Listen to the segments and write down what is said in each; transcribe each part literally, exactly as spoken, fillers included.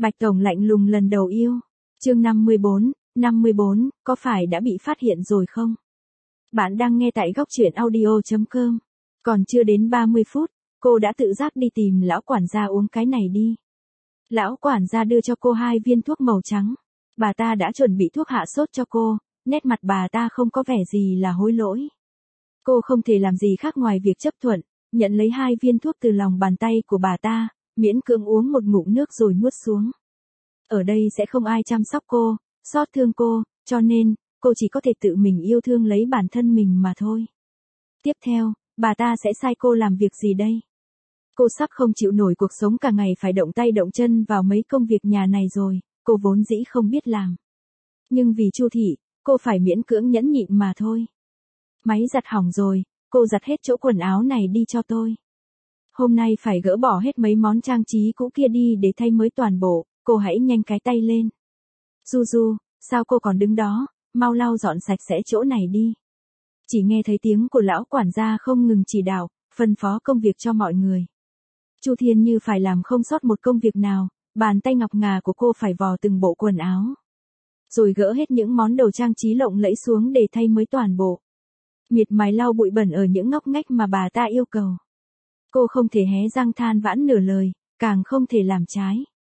Bạch Tổng lạnh lùng lần đầu yêu. Chương năm mươi bốn, năm mươi bốn, có phải đã bị phát hiện rồi không? Bạn đang nghe tại góc truyện audio chấm com. Còn chưa đến ba mươi phút, cô đã tự giác đi tìm lão quản gia uống cái này đi. Lão quản gia đưa cho cô hai viên thuốc màu trắng. Bà ta đã chuẩn bị thuốc hạ sốt cho cô, nét mặt bà ta không có vẻ gì là hối lỗi. Cô không thể làm gì khác ngoài việc chấp thuận, nhận lấy hai viên thuốc từ lòng bàn tay của bà ta, miễn cưỡng uống một ngụm nước rồi nuốt xuống. Ở đây sẽ không ai chăm sóc cô, xót thương cô, cho nên, cô chỉ có thể tự mình yêu thương lấy bản thân mình mà thôi. Tiếp theo, bà ta sẽ sai cô làm việc gì đây? Cô sắp không chịu nổi cuộc sống cả ngày phải động tay động chân vào mấy công việc nhà này rồi, cô vốn dĩ không biết làm. Nhưng vì Chu Thị, cô phải miễn cưỡng nhẫn nhịn mà thôi. Máy giặt hỏng rồi, cô giặt hết chỗ quần áo này đi cho tôi. Hôm nay phải gỡ bỏ hết mấy món trang trí cũ kia đi để thay mới toàn bộ, cô hãy nhanh cái tay lên. Du Du, sao cô còn đứng đó, mau lau dọn sạch sẽ chỗ này đi. Chỉ nghe thấy tiếng của lão quản gia không ngừng chỉ đạo, phân phó công việc cho mọi người. Chu Thiên Như phải làm không sót một công việc nào, bàn tay ngọc ngà của cô phải vò từng bộ quần áo. Rồi gỡ hết những món đồ trang trí lộng lẫy xuống để thay mới toàn bộ. Miệt mài lau bụi bẩn ở những ngóc ngách mà bà ta yêu cầu. Cô không thể hé răng than vãn nửa lời, càng không thể làm trái.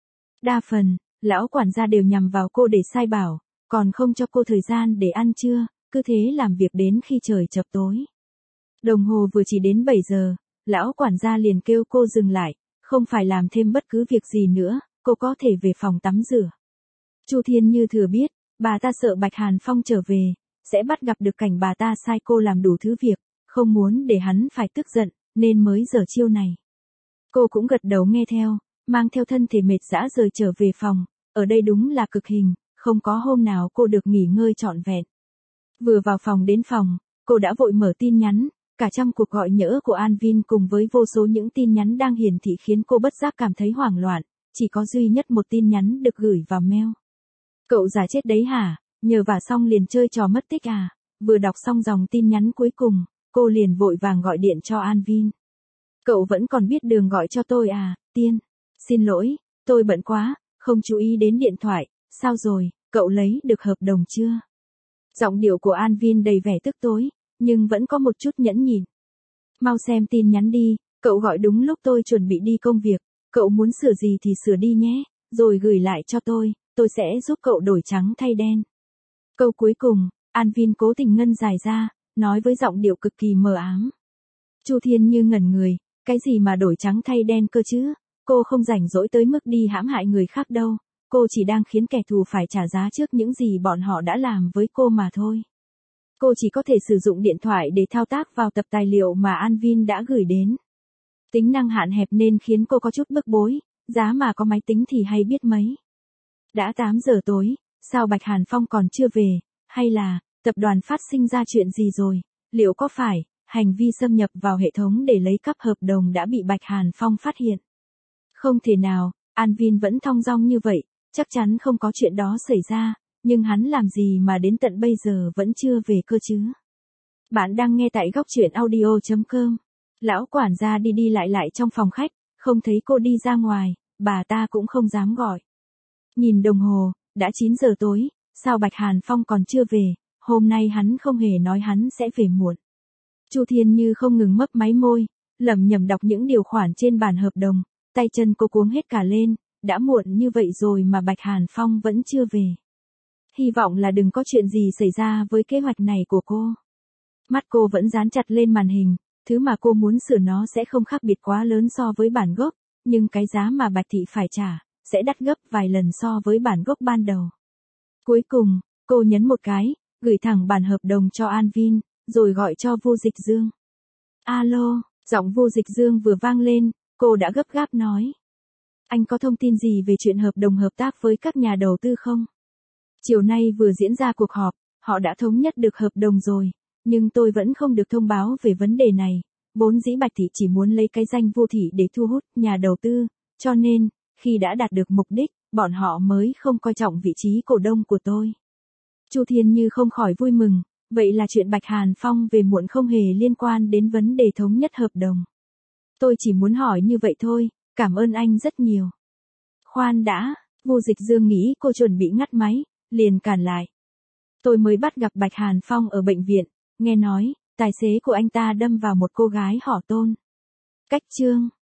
Đa phần, lão quản gia đều nhằm vào cô để sai bảo, còn không cho cô thời gian để ăn trưa, cứ thế làm việc đến khi trời chập tối. Đồng hồ vừa chỉ đến bảy giờ, lão quản gia liền kêu cô dừng lại, không phải làm thêm bất cứ việc gì nữa, cô có thể về phòng tắm rửa. Chu Thiên Như thừa biết, bà ta sợ Bạch Hàn Phong trở về, sẽ bắt gặp được cảnh bà ta sai cô làm đủ thứ việc, không muốn để hắn phải tức giận, nên mới dở chiêu này. Cô cũng gật đầu nghe theo, mang theo thân thể mệt rã rời trở về phòng, ở đây đúng là cực hình, không có hôm nào cô được nghỉ ngơi trọn vẹn. Vừa vào phòng đến phòng, cô đã vội mở tin nhắn, cả trăm cuộc gọi nhỡ của An Vin cùng với vô số những tin nhắn đang hiển thị khiến cô bất giác cảm thấy hoảng loạn, chỉ có duy nhất một tin nhắn được gửi vào mail. Cậu giả chết đấy hả, nhờ vả xong liền chơi trò mất tích à, vừa đọc xong dòng tin nhắn cuối cùng, cô liền vội vàng gọi điện cho An Vin. Cậu vẫn còn biết đường gọi cho tôi à, Tiên, xin lỗi, tôi bận quá, không chú ý đến điện thoại, sao rồi, cậu lấy được hợp đồng chưa? Giọng điệu của An Vin đầy vẻ tức tối, nhưng vẫn có một chút nhẫn nhịn. Mau xem tin nhắn đi, cậu gọi đúng lúc tôi chuẩn bị đi công việc, cậu muốn sửa gì thì sửa đi nhé, rồi gửi lại cho tôi, tôi sẽ giúp cậu đổi trắng thay đen. Câu cuối cùng, An Vin cố tình ngân dài ra, nói với giọng điệu cực kỳ mờ ám. Chu Thiên Như ngẩn người, cái gì mà đổi trắng thay đen cơ chứ, cô không rảnh rỗi tới mức đi hãm hại người khác đâu, cô chỉ đang khiến kẻ thù phải trả giá trước những gì bọn họ đã làm với cô mà thôi. Cô chỉ có thể sử dụng điện thoại để thao tác vào tập tài liệu mà An Vin đã gửi đến. Tính năng hạn hẹp nên khiến cô có chút bức bối, giá mà có máy tính thì hay biết mấy. Đã tám giờ tối, sao Bạch Hàn Phong còn chưa về, hay là, tập đoàn phát sinh ra chuyện gì rồi, liệu có phải, hành vi xâm nhập vào hệ thống để lấy cắp hợp đồng đã bị Bạch Hàn Phong phát hiện? Không thể nào, An Vin vẫn thong dong như vậy, chắc chắn không có chuyện đó xảy ra, nhưng hắn làm gì mà đến tận bây giờ vẫn chưa về cơ chứ? Bạn đang nghe tại góc truyện audio chấm com. Lão quản gia đi đi lại lại trong phòng khách, không thấy cô đi ra ngoài, bà ta cũng không dám gọi. Nhìn đồng hồ, đã chín giờ tối, sao Bạch Hàn Phong còn chưa về, hôm nay hắn không hề nói hắn sẽ về muộn. Chu Thiên Như không ngừng mấp máy môi, lẩm nhẩm đọc những điều khoản trên bản hợp đồng, tay chân cô cuống hết cả lên, đã muộn như vậy rồi mà Bạch Hàn Phong vẫn chưa về. Hy vọng là đừng có chuyện gì xảy ra với kế hoạch này của cô. Mắt cô vẫn dán chặt lên màn hình, thứ mà cô muốn sửa nó sẽ không khác biệt quá lớn so với bản gốc, nhưng cái giá mà Bạch Thị phải trả, sẽ đắt gấp vài lần so với bản gốc ban đầu. Cuối cùng, cô nhấn một cái, gửi thẳng bản hợp đồng cho An Vin, rồi gọi cho Vu Dịch Dương. Alo, giọng Vu Dịch Dương vừa vang lên, cô đã gấp gáp nói. Anh có thông tin gì về chuyện hợp đồng hợp tác với các nhà đầu tư không? Chiều nay vừa diễn ra cuộc họp, họ đã thống nhất được hợp đồng rồi, nhưng tôi vẫn không được thông báo về vấn đề này. Vốn dĩ Bạch Thị chỉ muốn lấy cái danh Vu Thị để thu hút nhà đầu tư, cho nên, khi đã đạt được mục đích, bọn họ mới không coi trọng vị trí cổ đông của tôi. Chu Thiên Như không khỏi vui mừng, vậy là chuyện Bạch Hàn Phong về muộn không hề liên quan đến vấn đề thống nhất hợp đồng. Tôi chỉ muốn hỏi như vậy thôi, cảm ơn anh rất nhiều. Khoan đã, Vu Dịch Dương nghĩ cô chuẩn bị ngắt máy, liền cản lại. Tôi mới bắt gặp Bạch Hàn Phong ở bệnh viện, nghe nói, tài xế của anh ta đâm vào một cô gái họ Tôn. Cách Trương.